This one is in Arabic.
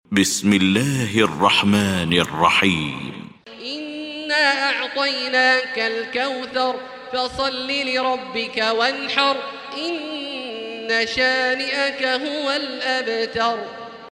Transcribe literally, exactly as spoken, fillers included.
بسم الله الرحمن الرحيم. إنا أعطيناك الكوثر فصل لربك وانحر إن شانئك هو الأبتر.